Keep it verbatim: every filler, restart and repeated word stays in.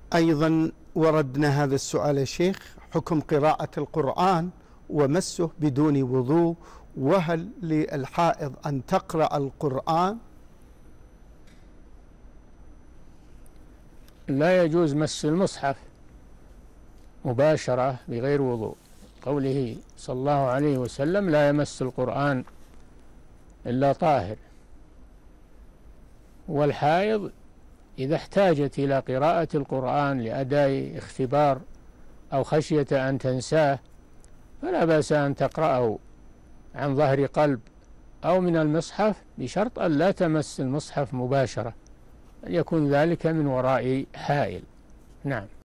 أيضا وردنا هذا السؤال يا شيخ: حكم قراءة القرآن ومسه بدون وضوء، وهل للحائض أن تقرأ القرآن؟ لا يجوز مس المصحف مباشرة بغير وضوء، قوله صلى الله عليه وسلم: لا يمس القرآن إلا طاهر. والحائض إذا احتاجت إلى قراءة القرآن لأداء اختبار أو خشية أن تنساه فلا بأس أن تقرأه عن ظهر قلب أو من المصحف، بشرط أن لا تمس المصحف مباشرة، أن يكون ذلك من وراء حائل. نعم.